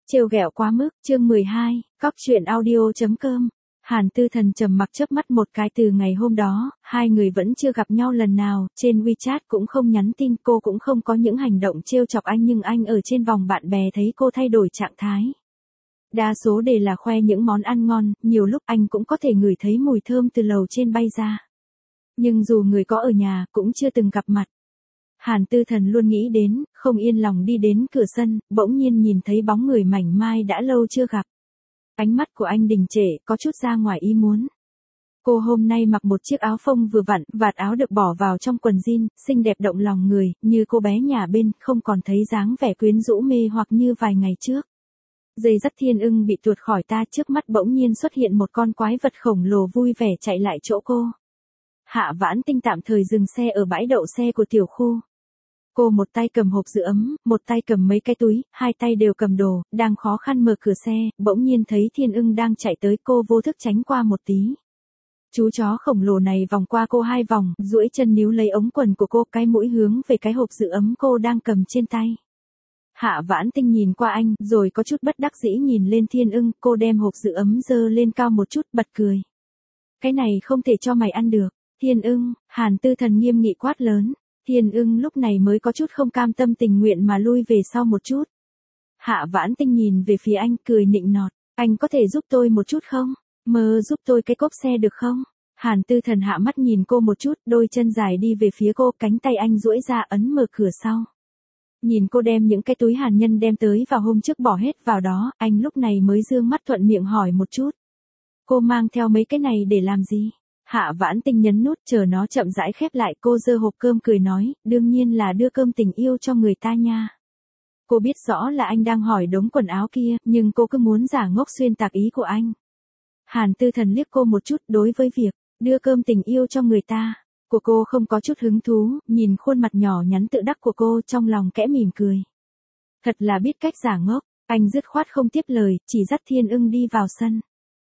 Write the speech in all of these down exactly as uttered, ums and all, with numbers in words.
Trêu ghẹo quá mức, chương mười hai, cóc truyện audio.com. Hàn Tư Thần trầm mặc chớp mắt một cái. Từ ngày hôm đó, hai người vẫn chưa gặp nhau lần nào, trên WeChat cũng không nhắn tin, cô cũng không có những hành động trêu chọc anh, nhưng anh ở trên vòng bạn bè thấy cô thay đổi trạng thái. Đa số đều là khoe những món ăn ngon, nhiều lúc anh cũng có thể ngửi thấy mùi thơm từ lầu trên bay ra. Nhưng dù người có ở nhà, cũng chưa từng gặp mặt. Hàn Tư Thần luôn nghĩ đến, không yên lòng đi đến cửa sân, bỗng nhiên nhìn thấy bóng người mảnh mai đã lâu chưa gặp. Ánh mắt của anh đình trệ, có chút ra ngoài ý muốn. Cô hôm nay mặc một chiếc áo phông vừa vặn, vạt áo được bỏ vào trong quần jean, xinh đẹp động lòng người, như cô bé nhà bên, không còn thấy dáng vẻ quyến rũ mê hoặc như vài ngày trước. Dây dắt thiên ưng bị tuột khỏi ta, trước mắt bỗng nhiên xuất hiện một con quái vật khổng lồ vui vẻ chạy lại chỗ cô. Hạ Vãn Tinh tạm thời dừng xe ở bãi đậu xe của tiểu khu. Cô một tay cầm hộp giữ ấm, một tay cầm mấy cái túi, hai tay đều cầm đồ, đang khó khăn mở cửa xe, bỗng nhiên thấy thiên ưng đang chạy tới, cô vô thức tránh qua một tí. Chú chó khổng lồ này vòng qua cô hai vòng, duỗi chân níu lấy ống quần của cô, cái mũi hướng về cái hộp giữ ấm cô đang cầm trên tay. Hạ Vãn Tinh nhìn qua anh, rồi có chút bất đắc dĩ nhìn lên thiên ưng, cô đem hộp giữ ấm giơ lên cao một chút, bật cười. Cái này không thể cho mày ăn được. Thiên ưng, Hàn Tư Thần nghiêm nghị quát lớn. Thiên ưng lúc này mới có chút không cam tâm tình nguyện mà lui về sau một chút. Hạ Vãn Tinh nhìn về phía anh, cười nịnh nọt. Anh có thể giúp tôi một chút không? Mơ giúp tôi cái cốp xe được không? Hàn Tư Thần hạ mắt nhìn cô một chút, đôi chân dài đi về phía cô, cánh tay anh duỗi ra ấn mở cửa sau. Nhìn cô đem những cái túi hàn nhân đem tới vào hôm trước bỏ hết vào đó, anh lúc này mới dương mắt thuận miệng hỏi một chút. Cô mang theo mấy cái này để làm gì? Hạ Vãn Tinh nhấn nút chờ nó chậm rãi khép lại, cô giơ hộp cơm cười nói, đương nhiên là đưa cơm tình yêu cho người ta nha. Cô biết rõ là anh đang hỏi đống quần áo kia, nhưng cô cứ muốn giả ngốc xuyên tạc ý của anh. Hàn Tư Thần liếc cô một chút, đối với việc đưa cơm tình yêu cho người ta, của cô không có chút hứng thú, nhìn khuôn mặt nhỏ nhắn tự đắc của cô trong lòng kẽ mỉm cười. Thật là biết cách giả ngốc, anh dứt khoát không tiếp lời, chỉ dắt thiên ưng đi vào sân.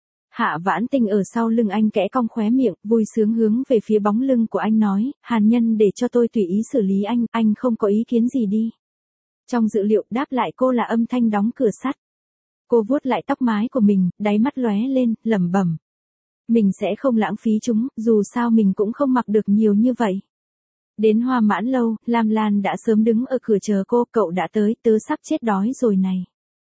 Hạ Vãn Tinh ở sau lưng anh kẽ cong khóe miệng, vui sướng hướng về phía bóng lưng của anh nói, Hàn Nhân để cho tôi tùy ý xử lý anh, anh không có ý kiến gì đi. Trong dữ liệu đáp lại cô là âm thanh đóng cửa sắt. Cô vuốt lại tóc mái của mình, đáy mắt lóe lên, lẩm bẩm. Mình sẽ không lãng phí chúng, dù sao mình cũng không mặc được nhiều như vậy. Đến Hoa Mãn Lâu, Lam Lan đã sớm đứng ở cửa chờ cô, cậu đã tới, tớ sắp chết đói rồi này.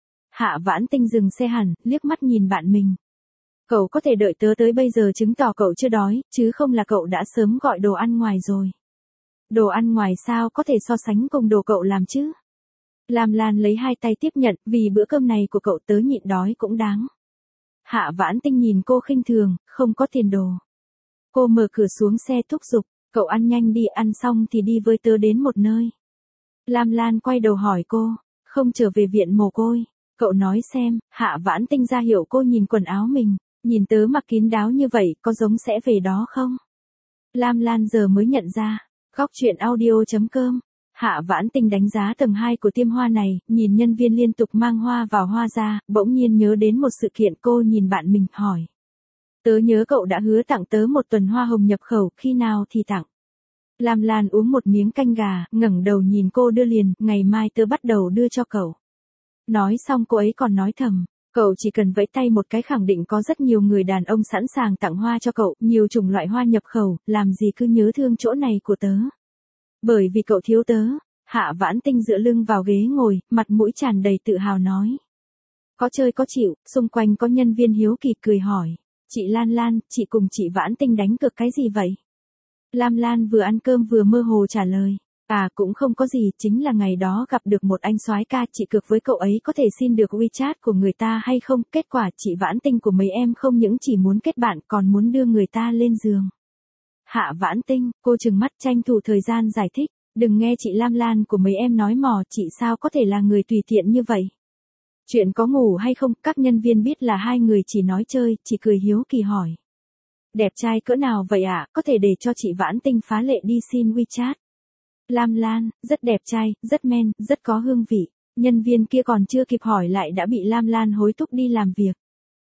Hạ Vãn Tinh dừng xe hẳn, liếc mắt nhìn bạn mình. Cậu có thể đợi tớ tới bây giờ chứng tỏ cậu chưa đói, chứ không là cậu đã sớm gọi đồ ăn ngoài rồi. Đồ ăn ngoài sao có thể so sánh cùng đồ cậu làm chứ? Lam Lan lấy hai tay tiếp nhận, vì bữa cơm này của cậu tớ nhịn đói cũng đáng. Hạ Vãn Tinh nhìn cô khinh thường, không có tiền đồ. Cô mở cửa xuống xe thúc giục, cậu ăn nhanh đi, ăn xong thì đi với tớ đến một nơi. Lam Lan quay đầu hỏi cô, không trở về viện mồ côi. Cậu nói xem. Hạ Vãn Tinh ra hiệu cô nhìn quần áo mình. Nhìn tớ mặc kín đáo như vậy, có giống sẽ về đó không? Lam Lan giờ mới nhận ra. Góc truyện audio.com. Hạ Vãn Tinh đánh giá tầng hai của tiệm hoa này, nhìn nhân viên liên tục mang hoa vào hoa ra, bỗng nhiên nhớ đến một sự kiện, cô nhìn bạn mình, hỏi. Tớ nhớ cậu đã hứa tặng tớ một tuần hoa hồng nhập khẩu, khi nào thì tặng? Lam Lan uống một miếng canh gà, ngẩng đầu nhìn cô đưa liền, ngày mai tớ bắt đầu đưa cho cậu. Nói xong cô ấy còn nói thầm. Cậu chỉ cần vẫy tay một cái khẳng định có rất nhiều người đàn ông sẵn sàng tặng hoa cho cậu, nhiều chủng loại hoa nhập khẩu, làm gì cứ nhớ thương chỗ này của tớ. Bởi vì cậu thiếu tớ. Hạ Vãn Tinh dựa lưng vào ghế ngồi, mặt mũi tràn đầy tự hào nói. Có chơi có chịu, xung quanh có nhân viên hiếu kỳ cười hỏi. Chị Lan Lan, chị cùng chị Vãn Tinh đánh cược cái gì vậy? Lam Lan vừa ăn cơm vừa mơ hồ trả lời. À cũng không có gì, chính là ngày đó gặp được một anh soái ca, chị cược với cậu ấy có thể xin được WeChat của người ta hay không, kết quả chị Vãn Tinh của mấy em không những chỉ muốn kết bạn còn muốn đưa người ta lên giường. Hạ Vãn Tinh, cô trừng mắt tranh thủ thời gian giải thích, đừng nghe chị Lam Lan của mấy em nói mò, chị sao có thể là người tùy tiện như vậy. Chuyện có ngủ hay không, các nhân viên biết là hai người chỉ nói chơi, chỉ cười hiếu kỳ hỏi. Đẹp trai cỡ nào vậy ạ, à? Có thể để cho chị Vãn Tinh phá lệ đi xin WeChat. Lam Lan, rất đẹp trai, rất men, rất có hương vị. Nhân viên kia còn chưa kịp hỏi lại đã bị Lam Lan hối thúc đi làm việc.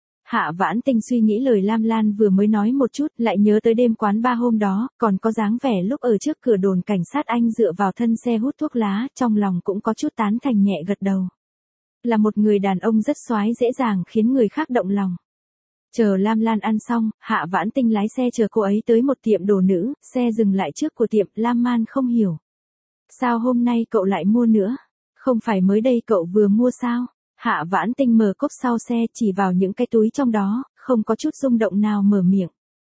Hạ Vãn Tinh suy nghĩ lời Lam Lan vừa mới nói một chút, lại nhớ tới đêm quán ba hôm đó, còn có dáng vẻ lúc ở trước cửa đồn cảnh sát anh dựa vào thân xe hút thuốc lá, trong lòng cũng có chút tán thành nhẹ gật đầu. Là một người đàn ông rất xoái dễ dàng khiến người khác động lòng. Chờ Lam Lan ăn xong, Hạ Vãn Tinh lái xe chờ cô ấy tới một tiệm đồ nữ, xe dừng lại trước của tiệm, Lam Man không hiểu. Sao hôm nay cậu lại mua nữa? Không phải mới đây cậu vừa mua sao? Hạ Vãn Tinh mở cốp sau xe chỉ vào những cái túi trong đó, không có chút rung động nào mở miệng.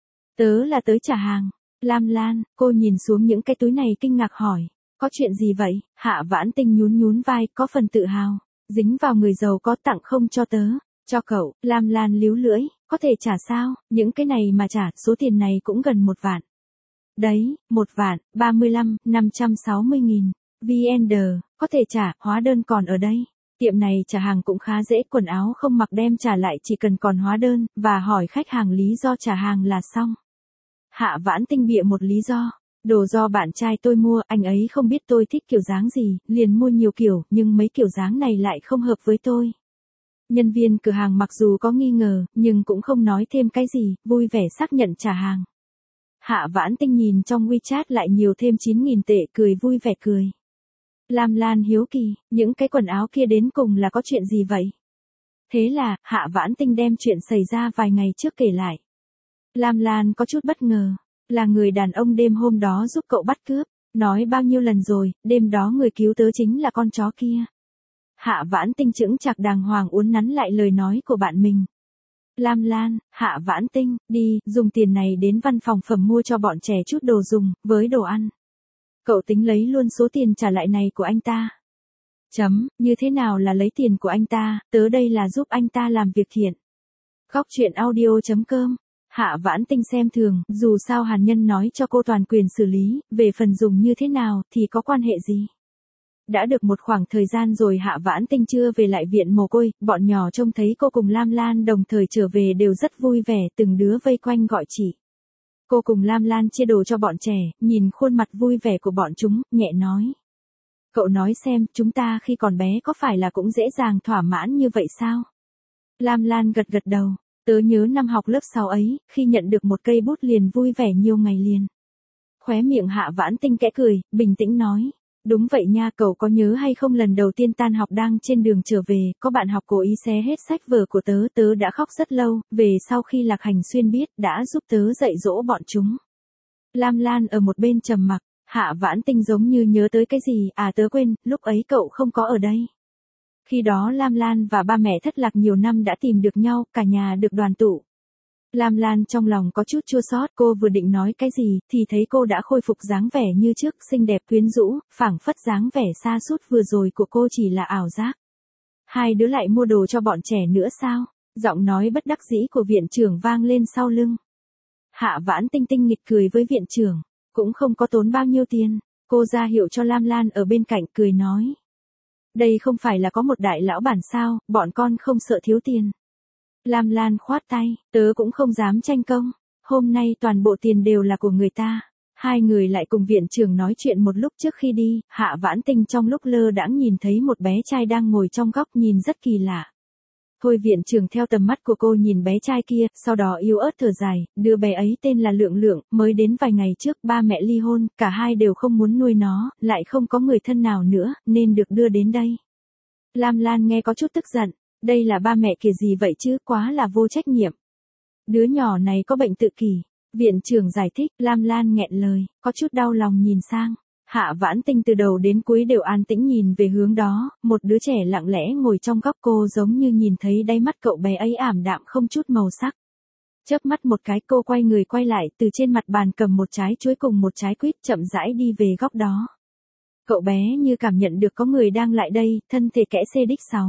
Tớ là tới trả hàng. Lam Lan, cô nhìn xuống những cái túi này kinh ngạc hỏi. Có chuyện gì vậy? Hạ Vãn Tinh nhún nhún vai, có phần tự hào. Dính vào người giàu có tặng không cho tớ. Cho cậu, Lam Lan líu lưỡi, có thể trả sao? Những cái này mà trả, số tiền này cũng gần một vạn. Đấy, một vạn, ba mươi lăm, năm trăm sáu mươi nghìn. vê en đê, có thể trả, hóa đơn còn ở đây. Tiệm này trả hàng cũng khá dễ, quần áo không mặc đem trả lại chỉ cần còn hóa đơn, và hỏi khách hàng lý do trả hàng là xong. Hạ Vãn Tinh bịa một lý do. Đồ do bạn trai tôi mua, anh ấy không biết tôi thích kiểu dáng gì, liền mua nhiều kiểu, nhưng mấy kiểu dáng này lại không hợp với tôi. Nhân viên cửa hàng mặc dù có nghi ngờ, nhưng cũng không nói thêm cái gì, vui vẻ xác nhận trả hàng. Hạ Vãn Tinh nhìn trong WeChat lại nhiều thêm chín nghìn tệ, cười vui vẻ cười. Lam Lan hiếu kỳ, những cái quần áo kia đến cùng là có chuyện gì vậy? Thế là, Hạ Vãn Tinh đem chuyện xảy ra vài ngày trước kể lại. Lam Lan có chút bất ngờ, là người đàn ông đêm hôm đó giúp cậu bắt cướp, nói bao nhiêu lần rồi, đêm đó người cứu tớ chính là con chó kia. Hạ Vãn Tinh chững chạc đàng hoàng uốn nắn lại lời nói của bạn mình. Lam Lan, Hạ Vãn Tinh, đi, dùng tiền này đến văn phòng phẩm mua cho bọn trẻ chút đồ dùng, với đồ ăn. Cậu tính lấy luôn số tiền trả lại này của anh ta. Chấm, như thế nào là lấy tiền của anh ta, tớ đây là giúp anh ta làm việc thiện. Góc truyện audio chấm com. Hạ Vãn Tinh xem thường, dù sao Hàn Nhân nói cho cô toàn quyền xử lý, về phần dùng như thế nào thì có quan hệ gì. Đã được một khoảng thời gian rồi Hạ Vãn Tinh chưa về lại viện mồ côi, bọn nhỏ trông thấy cô cùng Lam Lan đồng thời trở về đều rất vui vẻ, từng đứa vây quanh gọi chị. Cô cùng Lam Lan chia đồ cho bọn trẻ, nhìn khuôn mặt vui vẻ của bọn chúng, nhẹ nói. Cậu nói xem, chúng ta khi còn bé có phải là cũng dễ dàng thỏa mãn như vậy sao? Lam Lan gật gật đầu, tớ nhớ năm học lớp sáu ấy, khi nhận được một cây bút liền vui vẻ nhiều ngày liền. Khóe miệng Hạ Vãn Tinh kẽ cười, bình tĩnh nói. Đúng vậy nha, cậu có nhớ hay không lần đầu tiên tan học đang trên đường trở về, có bạn học cố ý xé hết sách vở của tớ, tớ đã khóc rất lâu, về sau khi Lạc Hành Xuyên biết, đã giúp tớ dạy dỗ bọn chúng. Lam Lan ở một bên trầm mặc, Hạ Vãn Tinh giống như nhớ tới cái gì, à tớ quên, lúc ấy cậu không có ở đây. Khi đó Lam Lan và ba mẹ thất lạc nhiều năm đã tìm được nhau, cả nhà được đoàn tụ. Lam Lan trong lòng có chút chua xót, cô vừa định nói cái gì, thì thấy cô đã khôi phục dáng vẻ như trước, xinh đẹp quyến rũ, phảng phất dáng vẻ sa sút vừa rồi của cô chỉ là ảo giác. Hai đứa lại mua đồ cho bọn trẻ nữa sao? Giọng nói bất đắc dĩ của viện trưởng vang lên sau lưng. Hạ Vãn Tinh tinh nghịch cười với viện trưởng, cũng không có tốn bao nhiêu tiền, cô ra hiệu cho Lam Lan ở bên cạnh cười nói. Đây không phải là có một đại lão bản sao, bọn con không sợ thiếu tiền. Lam Lan khoát tay, tớ cũng không dám tranh công, hôm nay toàn bộ tiền đều là của người ta. Hai người lại cùng viện trưởng nói chuyện một lúc trước khi đi, Hạ Vãn Tinh trong lúc lơ đãng nhìn thấy một bé trai đang ngồi trong góc nhìn rất kỳ lạ. Thôi viện trưởng theo tầm mắt của cô nhìn bé trai kia, sau đó yếu ớt thở dài, đứa bé ấy tên là Lượng Lượng, mới đến vài ngày trước ba mẹ ly hôn, cả hai đều không muốn nuôi nó, lại không có người thân nào nữa, nên được đưa đến đây. Lam Lan nghe có chút tức giận. Đây là ba mẹ kiểu gì vậy chứ, quá là vô trách nhiệm. Đứa nhỏ này có bệnh tự kỷ. Viện trưởng giải thích, Lam Lan nghẹn lời, có chút đau lòng nhìn sang. Hạ Vãn Tinh từ đầu đến cuối đều an tĩnh nhìn về hướng đó, một đứa trẻ lặng lẽ ngồi trong góc, cô giống như nhìn thấy đáy mắt cậu bé ấy ảm đạm không chút màu sắc. Chớp mắt một cái cô quay người quay lại, từ trên mặt bàn cầm một trái chuối cùng một trái quýt chậm rãi đi về góc đó. Cậu bé như cảm nhận được có người đang lại đây, thân thể kẽ xê đích sáu.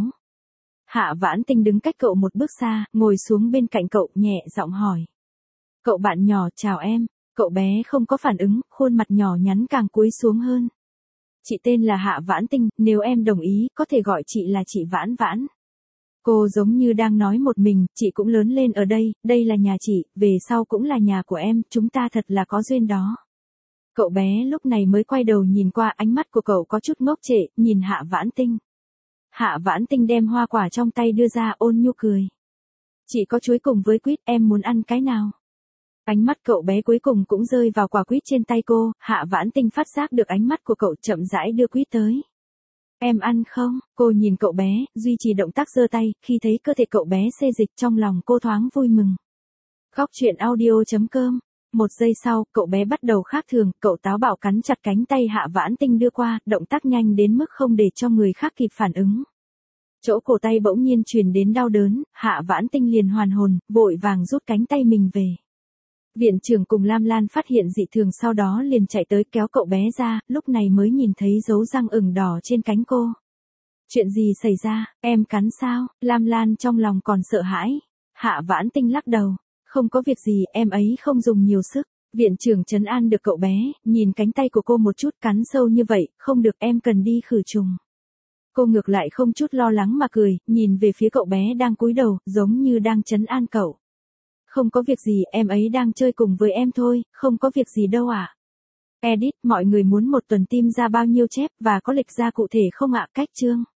Hạ Vãn Tinh đứng cách cậu một bước xa, ngồi xuống bên cạnh cậu, nhẹ giọng hỏi. Cậu bạn nhỏ, chào em. Cậu bé không có phản ứng, khuôn mặt nhỏ nhắn càng cúi xuống hơn. Chị tên là Hạ Vãn Tinh, nếu em đồng ý, có thể gọi chị là chị Vãn Vãn. Cô giống như đang nói một mình, chị cũng lớn lên ở đây, đây là nhà chị, về sau cũng là nhà của em, chúng ta thật là có duyên đó. Cậu bé lúc này mới quay đầu nhìn qua, ánh mắt của cậu có chút ngốc trệ, nhìn Hạ Vãn Tinh. Hạ Vãn Tinh đem hoa quả trong tay đưa ra, ôn nhu cười. Chị có chuối cùng với quýt, em muốn ăn cái nào? Ánh mắt cậu bé cuối cùng cũng rơi vào quả quýt trên tay cô, Hạ Vãn Tinh phát giác được ánh mắt của cậu, chậm rãi đưa quýt tới. Em ăn không? Cô nhìn cậu bé, duy trì động tác giơ tay, khi thấy cơ thể cậu bé xê dịch trong lòng cô thoáng vui mừng. Góc truyện audio.com. Một giây sau, cậu bé bắt đầu khác thường, cậu táo bạo cắn chặt cánh tay Hạ Vãn Tinh đưa qua, động tác nhanh đến mức không để cho người khác kịp phản ứng. Chỗ cổ tay bỗng nhiên truyền đến đau đớn, Hạ Vãn Tinh liền hoàn hồn, vội vàng rút cánh tay mình về. Viện trưởng cùng Lam Lan phát hiện dị thường sau đó liền chạy tới kéo cậu bé ra, lúc này mới nhìn thấy dấu răng ửng đỏ trên cánh cô. Chuyện gì xảy ra, em cắn sao? Lam Lan trong lòng còn sợ hãi. Hạ Vãn Tinh lắc đầu. Không có việc gì, em ấy không dùng nhiều sức. Viện trưởng trấn an được cậu bé, nhìn cánh tay của cô một chút, cắn sâu như vậy, không được, em cần đi khử trùng. Cô ngược lại không chút lo lắng mà cười, nhìn về phía cậu bé đang cúi đầu, giống như đang trấn an cậu. Không có việc gì, em ấy đang chơi cùng với em thôi, không có việc gì đâu ạ. À? Edit, mọi người muốn một tuần tim ra bao nhiêu chép và có lịch ra cụ thể không ạ? Cách chương.